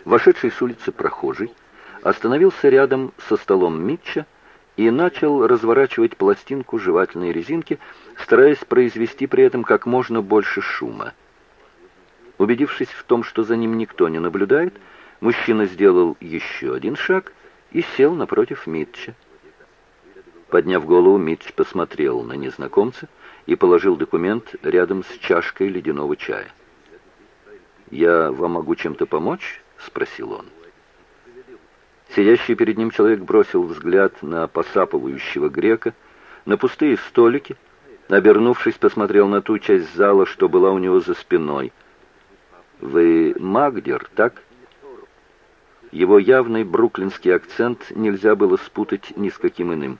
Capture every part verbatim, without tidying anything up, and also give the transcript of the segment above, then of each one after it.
Вошедший с улицы прохожий остановился рядом со столом Митча и начал разворачивать пластинку жевательной резинки, стараясь произвести при этом как можно больше шума. Убедившись в том, что за ним никто не наблюдает, мужчина сделал еще один шаг и сел напротив Митча. Подняв голову, Митч посмотрел на незнакомца и положил документ рядом с чашкой ледяного чая. «Я вам могу чем-то помочь?» — спросил он. Сидящий перед ним человек бросил взгляд на посапывающего грека, на пустые столики, обернувшись, посмотрел на ту часть зала, что была у него за спиной. «Вы Магдер, так?» Его явный бруклинский акцент нельзя было спутать ни с каким иным.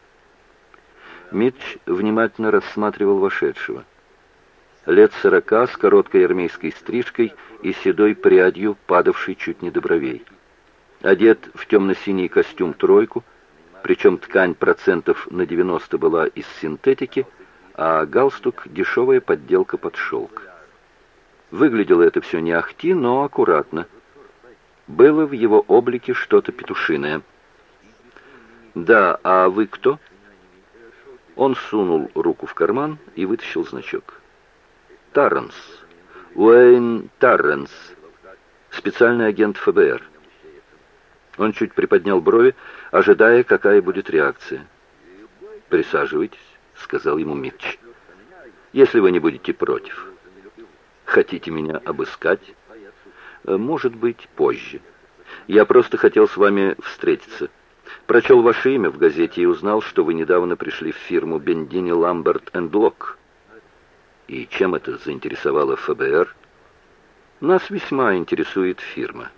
Митч внимательно рассматривал вошедшего. Лет сорока, с короткой армейской стрижкой и седой прядью, падавшей чуть не до бровей. Одет в темно-синий костюм-тройку, причем ткань процентов на девяносто была из синтетики, а галстук — дешевая подделка под шелк. Выглядело это все не ахти, но аккуратно. Было в его облике что-то петушиное. «Да, а вы кто?» Он сунул руку в карман и вытащил значок. «Тарренс. Уэйн Тарренс. Специальный агент эф бэ эр». Он чуть приподнял брови, ожидая, какая будет реакция. «Присаживайтесь», — сказал ему Митч. «Если вы не будете против. Хотите меня обыскать? Может быть, позже. Я просто хотел с вами встретиться. Прочел ваше имя в газете и узнал, что вы недавно пришли в фирму Бендини, Ламберт энд Лок. И чем это заинтересовало эф бэ эр? Нас весьма интересует фирма».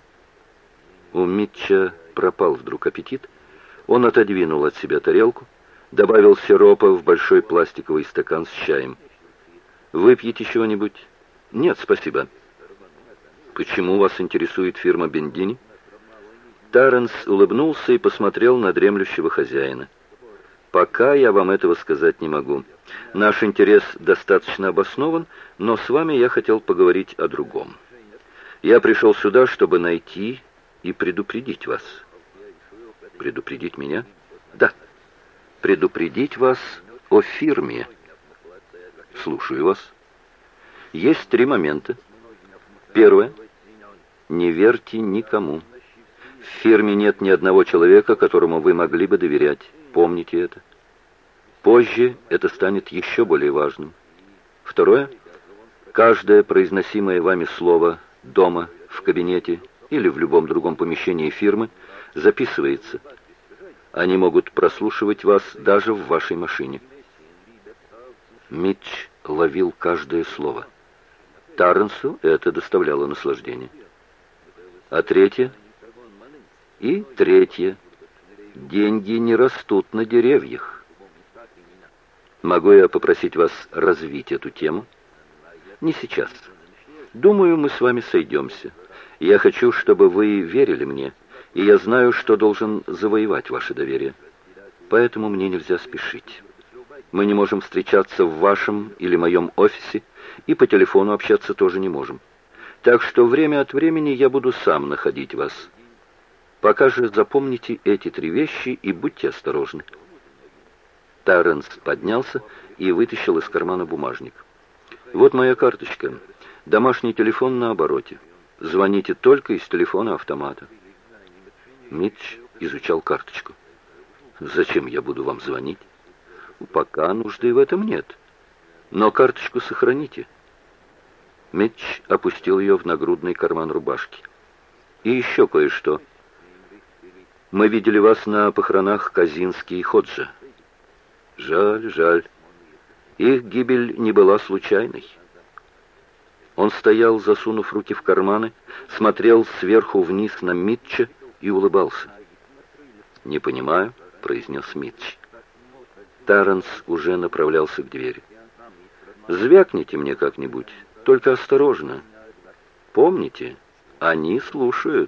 У Митча пропал вдруг аппетит. Он отодвинул от себя тарелку, добавил сиропа в большой пластиковый стакан с чаем. «Выпьете чего-нибудь?» «Нет, спасибо». «Почему вас интересует фирма Бендини?» Тарренс улыбнулся и посмотрел на дремлющего хозяина. «Пока я вам этого сказать не могу. Наш интерес достаточно обоснован, но с вами я хотел поговорить о другом. Я пришел сюда, чтобы найти и предупредить вас». «Предупредить меня?» «Да. Предупредить вас о фирме». «Слушаю вас». «Есть три момента. Первое. Не верьте никому. В фирме нет ни одного человека, которому вы могли бы доверять. Помните это. Позже это станет еще более важным. Второе. Каждое произносимое вами слово дома, в кабинете или в любом другом помещении фирмы записывается. Они могут прослушивать вас даже в вашей машине». Митч ловил каждое слово. Тарренсу это доставляло наслаждение. А третье? И третье. Деньги не растут на деревьях. Могу я попросить вас развить эту тему? Не сейчас. Думаю, мы с вами сойдемся. Я хочу, чтобы вы верили мне, и я знаю, что должен завоевать ваше доверие. Поэтому мне нельзя спешить. Мы не можем встречаться в вашем или моем офисе, и по телефону общаться тоже не можем. Так что время от времени я буду сам находить вас. Пока же запомните эти три вещи и будьте осторожны». Тарренс поднялся и вытащил из кармана бумажник. «Вот моя карточка. Домашний телефон на обороте. Звоните только из телефона автомата». Митч изучал карточку. «Зачем я буду вам звонить?» «Пока нужды в этом нет. Но карточку сохраните». Митч опустил ее в нагрудный карман рубашки. «И еще кое-что. Мы видели вас на похоронах Казински и Ходжа. Жаль, жаль. Их гибель не была случайной». Он стоял, засунув руки в карманы, смотрел сверху вниз на Митча и улыбался. «Не понимаю», — произнес Митч. Тарренс уже направлялся к двери. «Звякните мне как-нибудь, только осторожно. Помните, они слушают».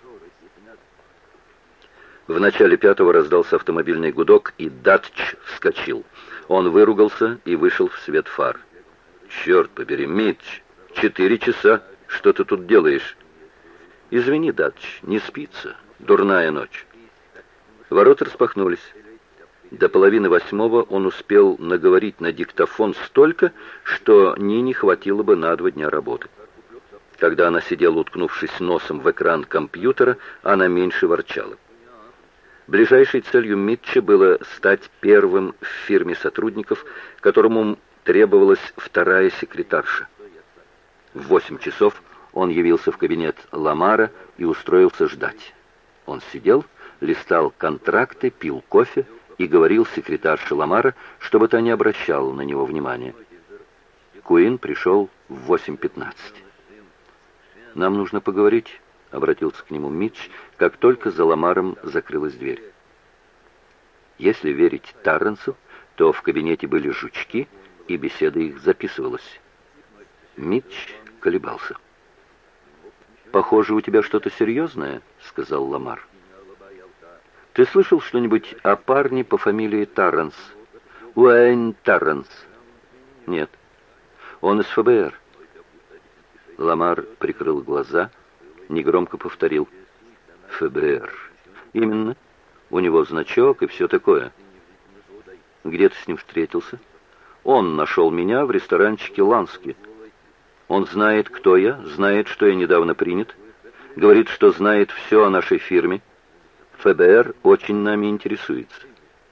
В начале пятого раздался автомобильный гудок, и Датч вскочил. Он выругался и вышел в свет фар. «Черт побери, Митч, четыре часа, что ты тут делаешь?» «Извини, Дадч, не спится. Дурная ночь». Ворота распахнулись. До половины восьмого он успел наговорить на диктофон столько, что Нине хватило бы на два дня работы. Когда она сидела, уткнувшись носом в экран компьютера, она меньше ворчала. Ближайшей целью Митча было стать первым в фирме сотрудников, которому требовалась вторая секретарша. В восемь часов он явился в кабинет Ламара и устроился ждать. Он сидел, листал контракты, пил кофе и говорил секретарше Ламара, чтобы та не обращала на него внимания. Куин пришел в восемь пятнадцать. «Нам нужно поговорить», — обратился к нему Митч, как только за Ламаром закрылась дверь. Если верить Тарренсу, то в кабинете были жучки, и беседа их записывалась. Митч колебался. «Похоже, у тебя что-то серьезное», — сказал Ламар. «Ты слышал что-нибудь о парне по фамилии Тарренс? Уэйн Тарренс?» «Нет. Он из ФБР». Ламар прикрыл глаза, негромко повторил. «ФБР. Именно. У него значок и все такое». «Где ты с ним встретился?» «Он нашел меня в ресторанчике «Лански». Он знает, кто я, знает, что я недавно принят. Говорит, что знает все о нашей фирме. ФБР очень нами интересуется».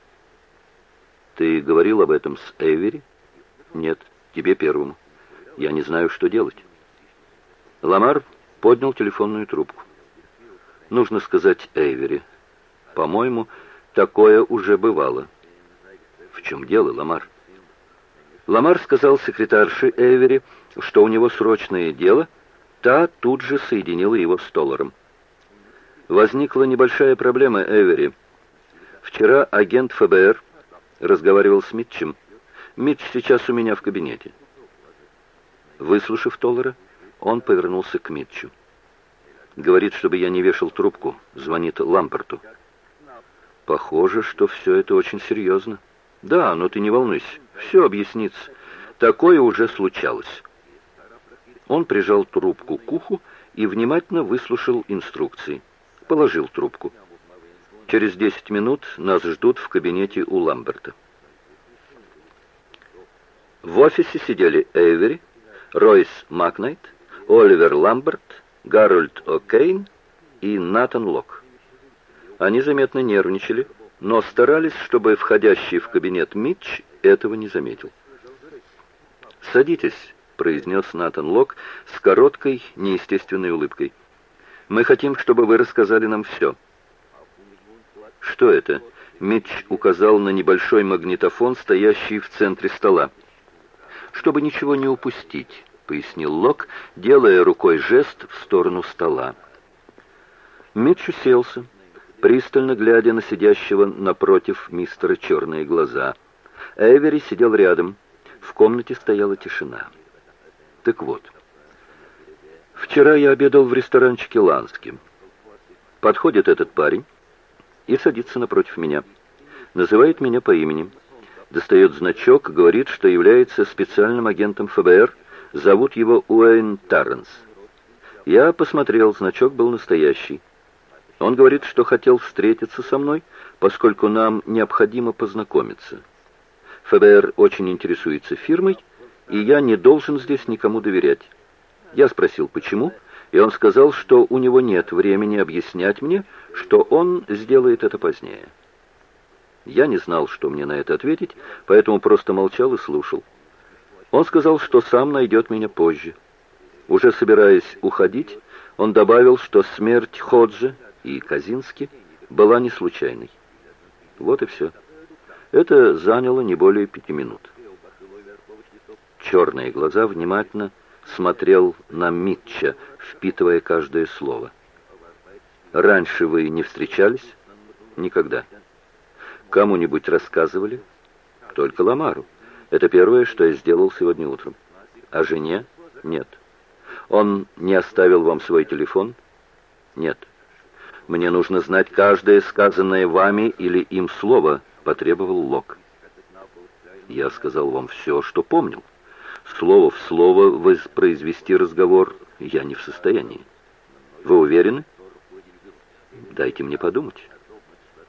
«Ты говорил об этом с Эйвери?» «Нет, тебе первому. Я не знаю, что делать». Ламар поднял телефонную трубку. «Нужно сказать Эйвери. По-моему, такое уже бывало». «В чем дело, Ламар?» Ламар сказал секретарше Эйвери, что у него срочное дело. Та тут же соединила его с Толлером. «Возникла небольшая проблема, Эйвери. Вчера агент ФБР разговаривал с Митчем. Митч сейчас у меня в кабинете». Выслушав Толлера, он повернулся к Митчу. «Говорит, чтобы я не вешал трубку. Звонит Ламперту». «Похоже, что все это очень серьезно». «Да, но ты не волнуйся. Все объяснится. Такое уже случалось». Он прижал трубку к уху и внимательно выслушал инструкции. Положил трубку. «Через десять минут нас ждут в кабинете у Ламберта». В офисе сидели Эйвери, Ройс Макнайт, Оливер Ламберт, Гарольд О'Кейн и Натан Лок. Они заметно нервничали, но старались, чтобы входящий в кабинет Митч этого не заметил. «Садитесь», — произнес Натан Лок с короткой, неестественной улыбкой. «Мы хотим, чтобы вы рассказали нам все». «Что это?» — Митч указал на небольшой магнитофон, стоящий в центре стола. «Чтобы ничего не упустить», — пояснил Лок, делая рукой жест в сторону стола. Митч уселся, пристально глядя на сидящего напротив мистера черные глаза. Эйвери сидел рядом. В комнате стояла тишина. Так вот, вчера я обедал в ресторанчике «Лански». Подходит этот парень и садится напротив меня. Называет меня по имени. Достает значок, говорит, что является специальным агентом ФБР. Зовут его Уэйн Тарренс. Я посмотрел, значок был настоящий. Он говорит, что хотел встретиться со мной, поскольку нам необходимо познакомиться. ФБР очень интересуется фирмой, и я не должен здесь никому доверять. Я спросил, почему, и он сказал, что у него нет времени объяснять мне, что он сделает это позднее. Я не знал, что мне на это ответить, поэтому просто молчал и слушал. Он сказал, что сам найдет меня позже. Уже собираясь уходить, он добавил, что смерть Ходжи и Казински была не случайной. Вот и все. Это заняло не более пяти минут. Черные глаза внимательно смотрел на Митча, впитывая каждое слово. «Раньше вы не встречались?» «Никогда». «Кому-нибудь рассказывали?» «Только Ламару. Это первое, что я сделал сегодня утром». «А жене?» «Нет». «Он не оставил вам свой телефон?» «Нет». «Мне нужно знать каждое сказанное вами или им слово», — потребовал Лок. «Я сказал вам все, что помнил. Слово в слово воспроизвести разговор я не в состоянии». Вы уверены? Дайте мне подумать.